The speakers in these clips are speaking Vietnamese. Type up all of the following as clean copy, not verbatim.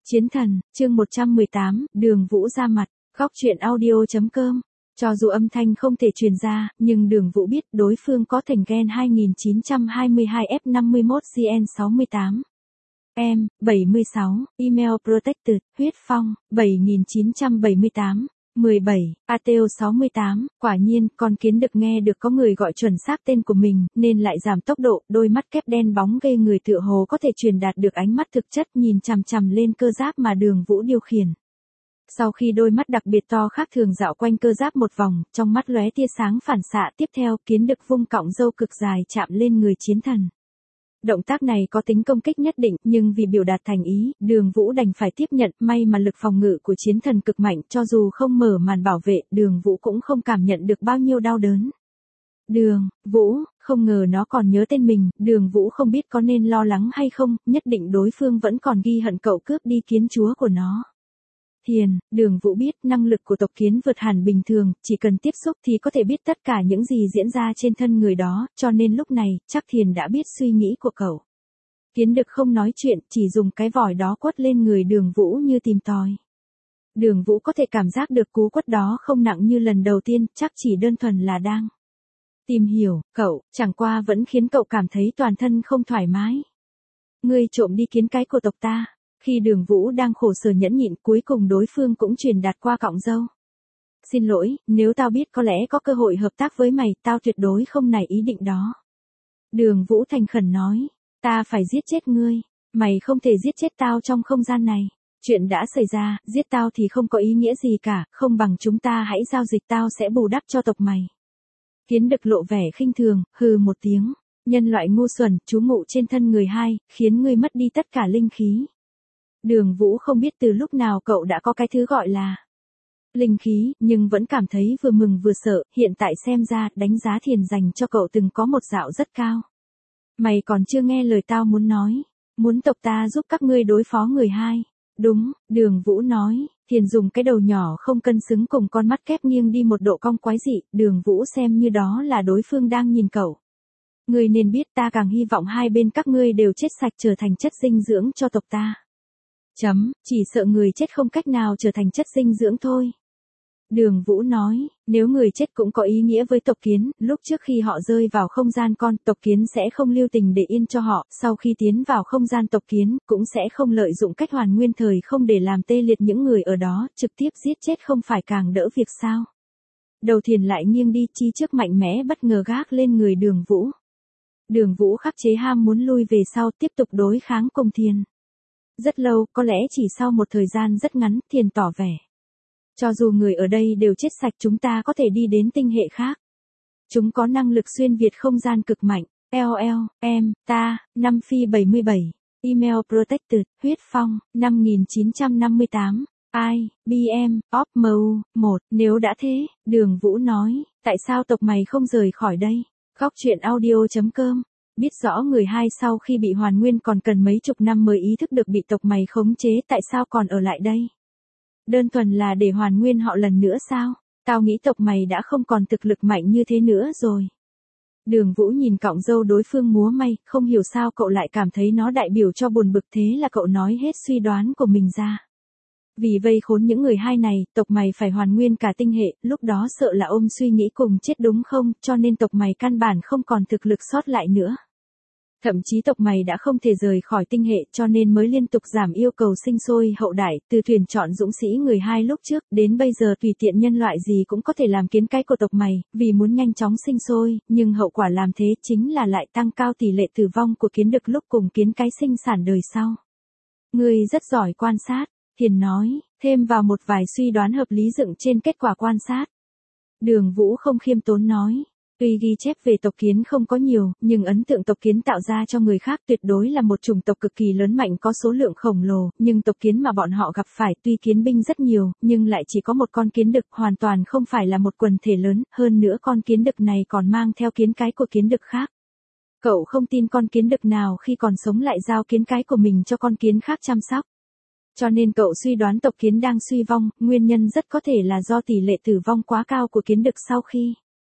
Chiến thần, chương 118, Đường Vũ ra mặt, góc truyện audio.com. Cho dù âm thanh không thể truyền ra, nhưng Đường Vũ biết đối phương có thành gen 2922F51GN68. Em, 76, email protected, huyết phong, 7978. 17, Ateo 68, quả nhiên, con kiến được nghe được có người gọi chuẩn xác tên của mình, nên lại giảm tốc độ, đôi mắt kép đen bóng gây người tựa hồ có thể truyền đạt được ánh mắt thực chất nhìn chằm chằm lên cơ giáp mà Đường Vũ điều khiển. Sau khi đôi mắt đặc biệt to khác thường dạo quanh cơ giáp một vòng, trong mắt lóe tia sáng phản xạ tiếp theo kiến được vung cọng râu cực dài chạm lên người chiến thần. Động tác này có tính công kích nhất định, nhưng vì biểu đạt thành ý, Đường Vũ đành phải tiếp nhận, may mà lực phòng ngự của chiến thần cực mạnh, cho dù không mở màn bảo vệ, Đường Vũ cũng không cảm nhận được bao nhiêu đau đớn. Đường Vũ, không ngờ nó còn nhớ tên mình, Đường Vũ không biết có nên lo lắng hay không, nhất định đối phương vẫn còn ghi hận cậu cướp đi kiến chúa của nó. Thiền, Đường Vũ biết năng lực của tộc kiến vượt hẳn bình thường, chỉ cần tiếp xúc thì có thể biết tất cả những gì diễn ra trên thân người đó, cho nên lúc này, chắc Thiền đã biết suy nghĩ của cậu. Kiến đực không nói chuyện, chỉ dùng cái vòi đó quất lên người Đường Vũ như tìm tòi. Đường Vũ có thể cảm giác được cú quất đó không nặng như lần đầu tiên, chắc chỉ đơn thuần là đang tìm hiểu, cậu, chẳng qua vẫn khiến cậu cảm thấy toàn thân không thoải mái. Ngươi trộm đi kiến cái của tộc ta. Khi Đường Vũ đang khổ sở nhẫn nhịn, cuối cùng đối phương cũng truyền đạt qua cọng râu. Xin lỗi, nếu tao biết có lẽ có cơ hội hợp tác với mày, tao tuyệt đối không nảy ý định đó. Đường Vũ thành khẩn nói, ta phải giết chết ngươi, mày không thể giết chết tao trong không gian này. Chuyện đã xảy ra, giết tao thì không có ý nghĩa gì cả, không bằng chúng ta hãy giao dịch, tao sẽ bù đắp cho tộc mày. Kiến đực lộ vẻ khinh thường, hừ một tiếng, nhân loại ngu xuẩn, trú ngụ trên thân người hai, khiến ngươi mất đi tất cả linh khí. Đường Vũ không biết từ lúc nào cậu đã có cái thứ gọi là linh khí, nhưng vẫn cảm thấy vừa mừng vừa sợ, hiện tại xem ra, đánh giá Thiền dành cho cậu từng có một dạo rất cao. Mày còn chưa nghe lời tao muốn nói, muốn tộc ta giúp các ngươi đối phó người hai. Đúng, Đường Vũ nói, Thiền dùng cái đầu nhỏ không cân xứng cùng con mắt kép nghiêng đi một độ cong quái dị, Đường Vũ xem như đó là đối phương đang nhìn cậu. Ngươi nên biết ta càng hy vọng hai bên các ngươi đều chết sạch trở thành chất dinh dưỡng cho tộc ta. Chỉ sợ người chết không cách nào trở thành chất dinh dưỡng thôi. Đường Vũ nói, nếu người chết cũng có ý nghĩa với tộc kiến, lúc trước khi họ rơi vào không gian con, tộc kiến sẽ không lưu tình để yên cho họ, sau khi tiến vào không gian tộc kiến, cũng sẽ không lợi dụng cách hoàn nguyên thời không để làm tê liệt những người ở đó, trực tiếp giết chết không phải càng đỡ việc sao. Đầu Thiền lại nghiêng đi, chi trước mạnh mẽ bất ngờ gác lên người Đường Vũ. Đường Vũ khắc chế ham muốn lui về sau, tiếp tục đối kháng cùng Thiền. Rất lâu, có lẽ chỉ sau một thời gian rất ngắn, Thiền tỏ vẻ. Cho dù người ở đây đều chết sạch, chúng ta có thể đi đến tinh hệ khác. Chúng có năng lực xuyên việt không gian cực mạnh. Ta, 5 Phi 77. Email protected, huyết phong, 5958. IBM, OPMU, 1. Nếu đã thế, Đường Vũ nói, tại sao tộc mày không rời khỏi đây? Góc truyện audio.com. Biết rõ người hai sau khi bị hoàn nguyên còn cần mấy chục năm mới ý thức được bị tộc mày khống chế, tại sao còn ở lại đây? Đơn thuần là để hoàn nguyên họ lần nữa sao? Tao nghĩ tộc mày đã không còn thực lực mạnh như thế nữa rồi. Đường Vũ nhìn cọng râu đối phương múa may, không hiểu sao cậu lại cảm thấy nó đại biểu cho buồn bực, thế là cậu nói hết suy đoán của mình ra. Vì vây khốn những người hai này, tộc mày phải hoàn nguyên cả tinh hệ, lúc đó sợ là ôm suy nghĩ cùng chết đúng không, cho nên tộc mày căn bản không còn thực lực sót lại nữa. Thậm chí tộc mày đã không thể rời khỏi tinh hệ, cho nên mới liên tục giảm yêu cầu sinh sôi hậu đại, từ thuyền chọn dũng sĩ người hai lúc trước, đến bây giờ tùy tiện nhân loại gì cũng có thể làm kiến cái của tộc mày, vì muốn nhanh chóng sinh sôi, nhưng hậu quả làm thế chính là lại tăng cao tỷ lệ tử vong của kiến đực lúc cùng kiến cái sinh sản đời sau. Ngươi rất giỏi quan sát, Thiền nói, thêm vào một vài suy đoán hợp lý dựng trên kết quả quan sát. Đường Vũ không khiêm tốn nói. Tuy ghi chép về tộc kiến không có nhiều, nhưng ấn tượng tộc kiến tạo ra cho người khác tuyệt đối là một chủng tộc cực kỳ lớn mạnh có số lượng khổng lồ, nhưng tộc kiến mà bọn họ gặp phải tuy kiến binh rất nhiều, nhưng lại chỉ có một con kiến đực, hoàn toàn không phải là một quần thể lớn, hơn nữa con kiến đực này còn mang theo kiến cái của kiến đực khác. Cậu không tin con kiến đực nào khi còn sống lại giao kiến cái của mình cho con kiến khác chăm sóc. Cho nên cậu suy đoán tộc kiến đang suy vong, nguyên nhân rất có thể là do tỷ lệ tử vong quá cao của kiến đực sau khi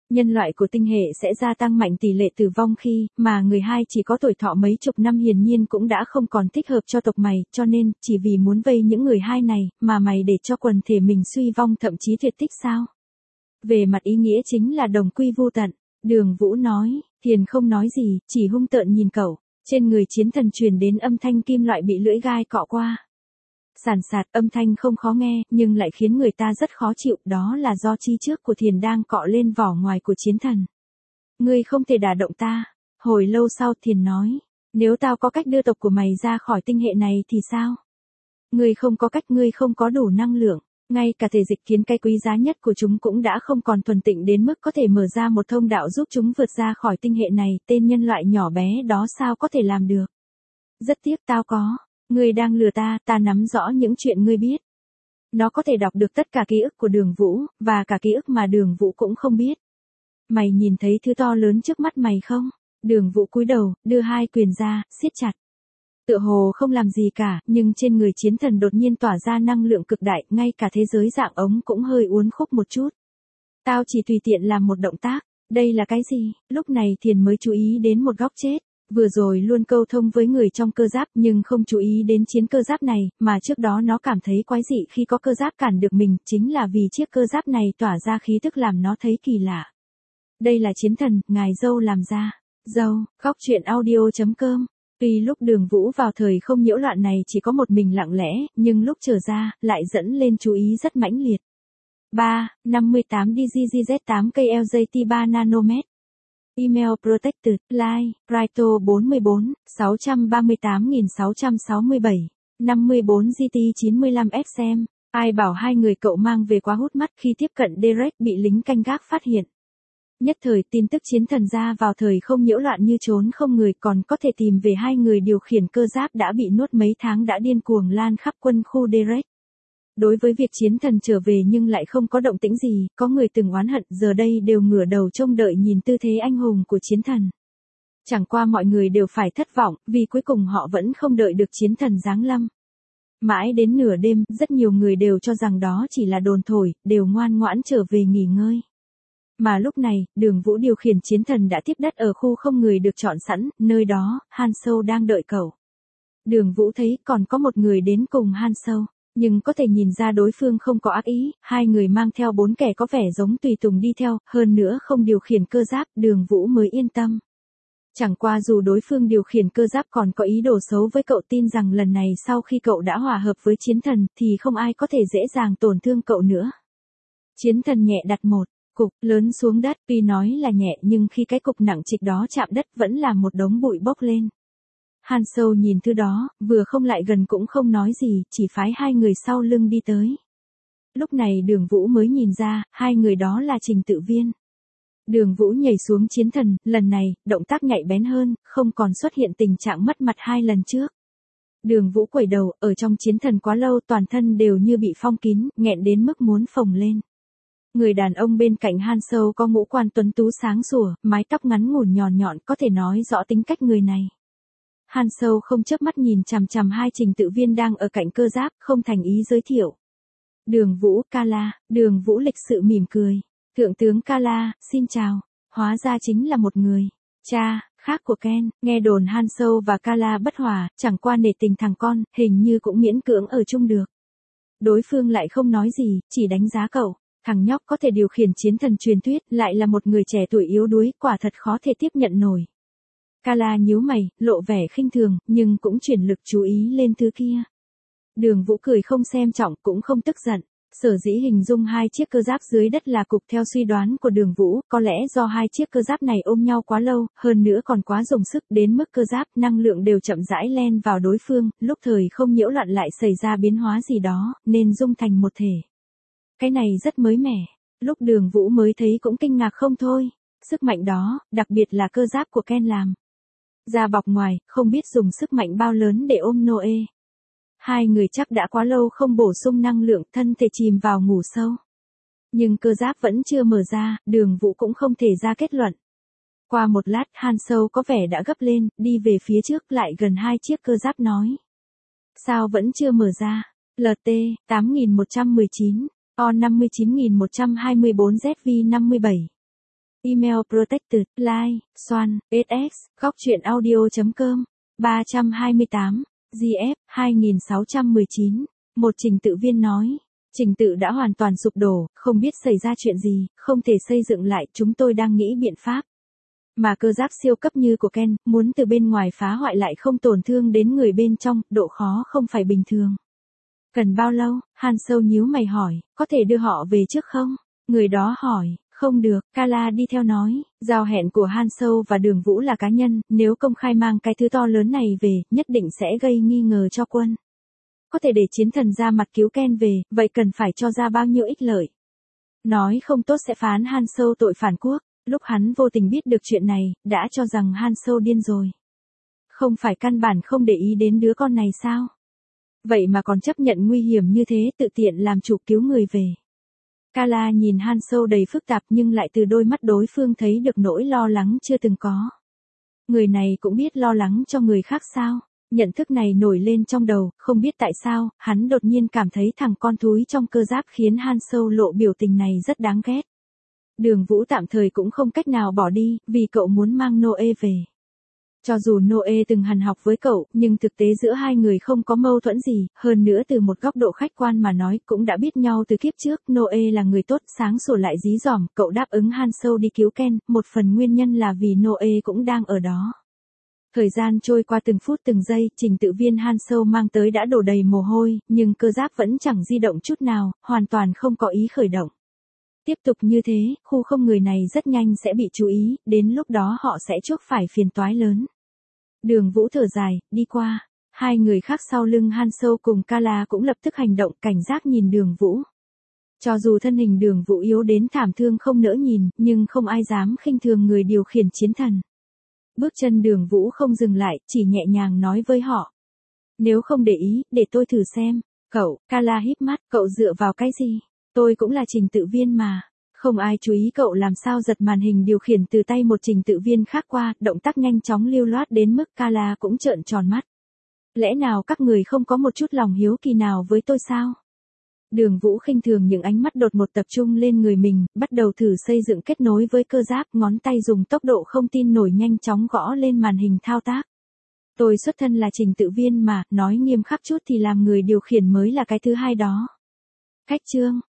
Nhân loại của tinh hệ sẽ gia tăng mạnh tỷ lệ tử vong khi mà người hai chỉ có tuổi thọ mấy chục năm, hiển nhiên cũng đã không còn thích hợp cho tộc mày, cho nên chỉ vì muốn vây những người hai này mà mày để cho quần thể mình suy vong thậm chí tuyệt tích sao? Về mặt ý nghĩa chính là đồng quy vu tận. Đường Vũ nói, Thiền không nói gì, chỉ hung tợn nhìn cậu. Trên người chiến thần truyền đến âm thanh kim loại bị lưỡi gai cọ qua. Sàn sạt, âm thanh không khó nghe, nhưng lại khiến người ta rất khó chịu, đó là do chi trước của Thiền đang cọ lên vỏ ngoài của chiến thần. Ngươi không thể đả động ta. Hồi lâu sau Thiền nói, nếu tao có cách đưa tộc của mày ra khỏi tinh hệ này thì sao? Ngươi không có cách, ngươi không có đủ năng lượng. Ngay cả thể dịch kiến cái quý giá nhất của chúng cũng đã không còn thuần tịnh đến mức có thể mở ra một thông đạo giúp chúng vượt ra khỏi tinh hệ này, tên nhân loại nhỏ bé đó sao có thể làm được? Rất tiếc tao có. Ngươi đang lừa ta, ta nắm rõ những chuyện ngươi biết. Nó có thể đọc được tất cả ký ức của Đường Vũ, và cả ký ức mà Đường Vũ cũng không biết. Mày nhìn thấy thứ to lớn trước mắt mày không? Đường Vũ cúi đầu, đưa hai quyền ra, siết chặt. Tựa hồ không làm gì cả, nhưng trên người chiến thần đột nhiên tỏa ra năng lượng cực đại, ngay cả thế giới dạng ống cũng hơi uốn khúc một chút. Tao chỉ tùy tiện làm một động tác, đây là cái gì? Lúc này Thiền mới chú ý đến một góc chết. Vừa rồi luôn câu thông với người trong cơ giáp nhưng không chú ý đến chiến cơ giáp này, mà trước đó nó cảm thấy quái dị khi có cơ giáp cản được mình, chính là vì chiếc cơ giáp này tỏa ra khí tức làm nó thấy kỳ lạ. Đây là chiến thần, ngài dâu làm ra. Dâu, góc truyện audio.com. Tuy lúc Đường Vũ vào thời không nhiễu loạn này chỉ có một mình lặng lẽ, nhưng lúc trở ra, lại dẫn lên chú ý rất mãnh liệt. 3, 58 DGZ8 KLJT 3 nanomet. Email Protected, Line, Prito 44, 638667, 54 GT 95 SM. Ai bảo hai người cậu mang về quá hút mắt, khi tiếp cận Derek bị lính canh gác phát hiện. Nhất thời tin tức chiến thần ra vào thời không nhiễu loạn như trốn không người, còn có thể tìm về hai người điều khiển cơ giáp đã bị nuốt mấy tháng đã điên cuồng lan khắp quân khu Derek. Đối với việc chiến thần trở về nhưng lại không có động tĩnh gì, có người từng oán hận giờ đây đều ngửa đầu trông đợi nhìn tư thế anh hùng của chiến thần. Chẳng qua mọi người đều phải thất vọng, vì cuối cùng họ vẫn không đợi được chiến thần giáng lâm. Mãi đến nửa đêm, rất nhiều người đều cho rằng đó chỉ là đồn thổi, đều ngoan ngoãn trở về nghỉ ngơi. Mà lúc này, Đường Vũ điều khiển chiến thần đã tiếp đất ở khu không người được chọn sẵn, nơi đó, Han Sâu đang đợi cậu. Đường Vũ thấy còn có một người đến cùng Han Sâu. Nhưng có thể nhìn ra đối phương không có ác ý, hai người mang theo 4 kẻ có vẻ giống tùy tùng đi theo, hơn nữa không điều khiển cơ giáp, Đường Vũ mới yên tâm. Chẳng qua dù đối phương điều khiển cơ giáp còn có ý đồ xấu với cậu, tin rằng lần này sau khi cậu đã hòa hợp với chiến thần, thì không ai có thể dễ dàng tổn thương cậu nữa. Chiến thần nhẹ đặt một cục lớn xuống đất, tuy nói là nhẹ nhưng khi cái cục nặng trịch đó chạm đất vẫn là một đống bụi bốc lên. Han Sâu nhìn thứ đó, vừa không lại gần cũng không nói gì, chỉ phái hai người sau lưng đi tới. Lúc này Đường Vũ mới nhìn ra, hai người đó là Trình Tự Viên. Đường Vũ nhảy xuống chiến thần, lần này, động tác nhạy bén hơn, không còn xuất hiện tình trạng mất mặt hai lần trước. Đường Vũ quẩy đầu, ở trong chiến thần quá lâu toàn thân đều như bị phong kín, nghẹn đến mức muốn phồng lên. Người đàn ông bên cạnh Han Sâu có ngũ quan tuấn tú sáng sủa, mái tóc ngắn ngủn nhọn nhọn, có thể nói rõ tính cách người này. Han Sâu không chớp mắt nhìn chằm chằm hai Trình Tự Viên đang ở cạnh cơ giáp, không thành ý giới thiệu. Đường Vũ, Kala. Đường Vũ lịch sự mỉm cười. Thượng tướng Kala, xin chào. Hóa ra chính là một người cha khác của Ken. Nghe đồn Han Sâu và Kala bất hòa, chẳng qua nể tình thằng con, hình như cũng miễn cưỡng ở chung được. Đối phương lại không nói gì, chỉ đánh giá cậu. Thằng nhóc có thể điều khiển chiến thần truyền thuyết, lại là một người trẻ tuổi yếu đuối, quả thật khó thể tiếp nhận nổi. Kala nhíu mày, lộ vẻ khinh thường, nhưng cũng chuyển lực chú ý lên thứ kia. Đường Vũ cười không xem trọng, cũng không tức giận. Sở dĩ hình dung hai chiếc cơ giáp dưới đất là cục theo suy đoán của Đường Vũ, có lẽ do hai chiếc cơ giáp này ôm nhau quá lâu, hơn nữa còn quá dùng sức đến mức cơ giáp năng lượng đều chậm rãi len vào đối phương, lúc thời không nhiễu loạn lại xảy ra biến hóa gì đó, nên dung thành một thể. Cái này rất mới mẻ, lúc Đường Vũ mới thấy cũng kinh ngạc không thôi. Sức mạnh đó, đặc biệt là cơ giáp của Ken làm. Da bọc ngoài, không biết dùng sức mạnh bao lớn để ôm Noe. Hai người chắc đã quá lâu không bổ sung năng lượng, thân thể chìm vào ngủ sâu. Nhưng cơ giáp vẫn chưa mở ra, Đường Vũ cũng không thể ra kết luận. Qua một lát, Han Sâu có vẻ đã gấp lên, đi về phía trước lại gần hai chiếc cơ giáp nói. Sao vẫn chưa mở ra? LT, 8119, O 59124 ZV 57. Email protected, like, Soan, SS, góc chuyện audio.com, 328, GF, 2619. Một trình tự viên nói. Trình tự đã hoàn toàn sụp đổ, không biết xảy ra chuyện gì, không thể xây dựng lại, chúng tôi đang nghĩ biện pháp. Mà cơ giáp siêu cấp như của Ken, muốn từ bên ngoài phá hoại lại không tổn thương đến người bên trong, độ khó không phải bình thường. Cần bao lâu? Han Sâu nhíu mày hỏi, có thể đưa họ về trước không? Người đó hỏi, không được, Kala đi theo nói, giao hẹn của Han Sâu và Đường Vũ là cá nhân, nếu công khai mang cái thứ to lớn này về, nhất định sẽ gây nghi ngờ cho quân. Có thể để chiến thần ra mặt cứu Ken về, vậy cần phải cho ra bao nhiêu ích lợi? Nói không tốt sẽ phán Han Sâu tội phản quốc, lúc hắn vô tình biết được chuyện này, đã cho rằng Han Sâu điên rồi. Không phải căn bản không để ý đến đứa con này sao? Vậy mà còn chấp nhận nguy hiểm như thế, tự tiện làm chủ cứu người về. Kala nhìn Han Sâu đầy phức tạp nhưng lại từ đôi mắt đối phương thấy được nỗi lo lắng chưa từng có. Người này cũng biết lo lắng cho người khác sao? Nhận thức này nổi lên trong đầu, không biết tại sao, hắn đột nhiên cảm thấy thằng con thúi trong cơ giáp khiến Han Sâu lộ biểu tình này rất đáng ghét. Đường Vũ tạm thời cũng không cách nào bỏ đi, vì cậu muốn mang Noe về. Cho dù Noe từng hằn học với cậu, nhưng thực tế giữa hai người không có mâu thuẫn gì, hơn nữa từ một góc độ khách quan mà nói cũng đã biết nhau từ kiếp trước, Noe là người tốt, sáng sủa lại dí dỏm, cậu đáp ứng Han Sâu đi cứu Ken, một phần nguyên nhân là vì Noe cũng đang ở đó. Thời gian trôi qua từng phút từng giây, trình tự viên Han Sâu mang tới đã đổ đầy mồ hôi, nhưng cơ giáp vẫn chẳng di động chút nào, hoàn toàn không có ý khởi động. Tiếp tục như thế, khu không người này rất nhanh sẽ bị chú ý, đến lúc đó họ sẽ chuốc phải phiền toái lớn. Đường Vũ thở dài, đi qua. Hai người khác sau lưng Han Sâu cùng Kala cũng lập tức hành động, cảnh giác nhìn Đường Vũ. Cho dù thân hình Đường Vũ yếu đến thảm thương không nỡ nhìn, nhưng không ai dám khinh thường người điều khiển chiến thần. Bước chân Đường Vũ không dừng lại, chỉ nhẹ nhàng nói với họ. Nếu không để ý, để tôi thử xem. Cậu, Kala híp mắt, cậu dựa vào cái gì? Tôi cũng là trình tự viên mà. Không ai chú ý cậu làm sao giật màn hình điều khiển từ tay một trình tự viên khác qua, động tác nhanh chóng lưu loát đến mức Kala cũng trợn tròn mắt. Lẽ nào các người không có một chút lòng hiếu kỳ nào với tôi sao? Đường Vũ khinh thường những ánh mắt đột ngột tập trung lên người mình, bắt đầu thử xây dựng kết nối với cơ giáp, ngón tay dùng tốc độ không tin nổi nhanh chóng gõ lên màn hình thao tác. Tôi xuất thân là trình tự viên mà, nói nghiêm khắc chút thì làm người điều khiển mới là cái thứ hai đó. Cách chương